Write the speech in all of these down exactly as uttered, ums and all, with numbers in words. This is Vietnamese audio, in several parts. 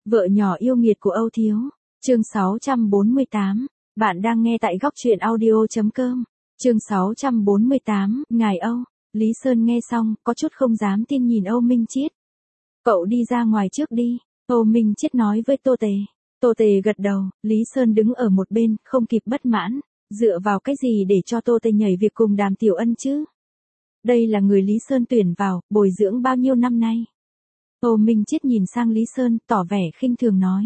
Vợ nhỏ yêu nghiệt của Âu Thiếu. Chương sáu trăm bốn mươi tám. Bạn đang nghe tại góc truyện audio chấm com. Chương sáu trăm bốn mươi tám. Ngài Âu. Lý Sơn nghe xong, có chút không dám tin nhìn Âu Minh Chiết. Cậu đi ra ngoài trước đi. Âu Minh Chiết nói với Tô Tề. Tô Tề gật đầu, Lý Sơn đứng ở một bên, không kịp bất mãn. Dựa vào cái gì để cho Tô Tề nhảy việc cùng Đàm Tiểu Ân chứ? Đây là người Lý Sơn tuyển vào, bồi dưỡng bao nhiêu năm nay. Âu Minh Chiết nhìn sang Lý Sơn, tỏ vẻ khinh thường nói.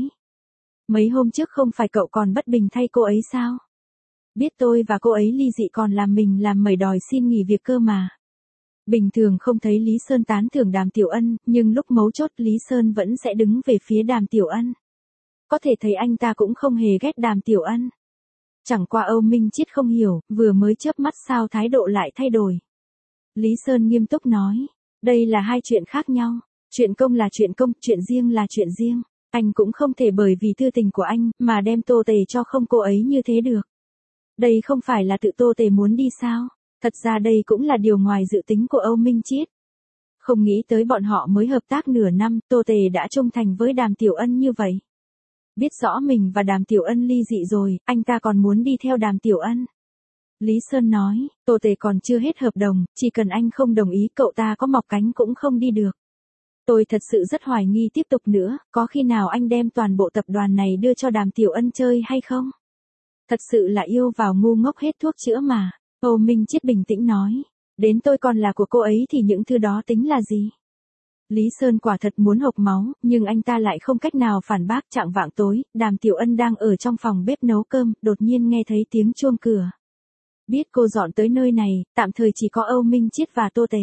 Mấy hôm trước không phải cậu còn bất bình thay cô ấy sao? Biết tôi và cô ấy ly dị còn làm mình làm mẩy đòi xin nghỉ việc cơ mà. Bình thường không thấy Lý Sơn tán thưởng Đàm Tiểu Ân, nhưng lúc mấu chốt Lý Sơn vẫn sẽ đứng về phía Đàm Tiểu Ân. Có thể thấy anh ta cũng không hề ghét Đàm Tiểu Ân. Chẳng qua Âu Minh Chiết không hiểu, vừa mới chớp mắt sao thái độ lại thay đổi. Lý Sơn nghiêm túc nói, đây là hai chuyện khác nhau. Chuyện công là chuyện công, chuyện riêng là chuyện riêng. Anh cũng không thể bởi vì thư tình của anh, mà đem Tô Tề cho không cô ấy như thế được. Đây không phải là tự Tô Tề muốn đi sao? Thật ra đây cũng là điều ngoài dự tính của Âu Minh Chiết. Không nghĩ tới bọn họ mới hợp tác nửa năm, Tô Tề đã trung thành với Đàm Tiểu Ân như vậy. Biết rõ mình và Đàm Tiểu Ân ly dị rồi, anh ta còn muốn đi theo Đàm Tiểu Ân. Lý Sơn nói, Tô Tề còn chưa hết hợp đồng, chỉ cần anh không đồng ý cậu ta có mọc cánh cũng không đi được. Tôi thật sự rất hoài nghi tiếp tục nữa, có khi nào anh đem toàn bộ tập đoàn này đưa cho Đàm Tiểu Ân chơi hay không? Thật sự là yêu vào ngu ngốc hết thuốc chữa mà. Âu Minh Chiết bình tĩnh nói, đến tôi còn là của cô ấy thì những thứ đó tính là gì? Lý Sơn quả thật muốn hộc máu, nhưng anh ta lại không cách nào phản bác. Chạng vạng tối, Đàm Tiểu Ân đang ở trong phòng bếp nấu cơm, đột nhiên nghe thấy tiếng chuông cửa. Biết cô dọn tới nơi này, tạm thời chỉ có Âu Minh Chiết và Tô Tề.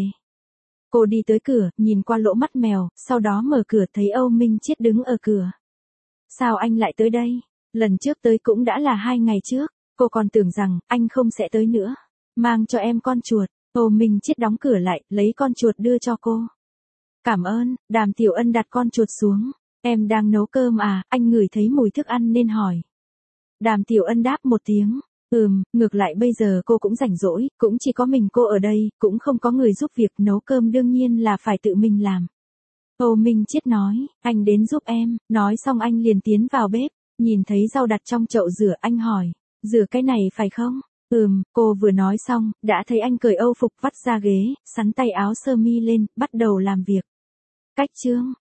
Cô đi tới cửa, nhìn qua lỗ mắt mèo, sau đó mở cửa thấy Âu Minh Chiết đứng ở cửa. Sao anh lại tới đây? Lần trước tới cũng đã là hai ngày trước, cô còn tưởng rằng anh không sẽ tới nữa. Mang cho em con chuột. Âu Minh Chiết đóng cửa lại, lấy con chuột đưa cho cô. Cảm ơn. Đàm Tiểu Ân đặt con chuột xuống. Em đang nấu cơm à? Anh ngửi thấy mùi thức ăn nên hỏi. Đàm Tiểu Ân đáp một tiếng. Ừm, ngược lại bây giờ cô cũng rảnh rỗi, cũng chỉ có mình cô ở đây, cũng không có người giúp việc nấu cơm, đương nhiên là phải tự mình làm. Âu Minh Chiết nói, anh đến giúp em. Nói xong anh liền tiến vào bếp, nhìn thấy rau đặt trong chậu rửa, anh hỏi, rửa cái này phải không? Ừm, cô vừa nói xong, đã thấy anh cởi âu phục vắt ra ghế, sắn tay áo sơ mi lên, bắt đầu làm việc. Cách chương,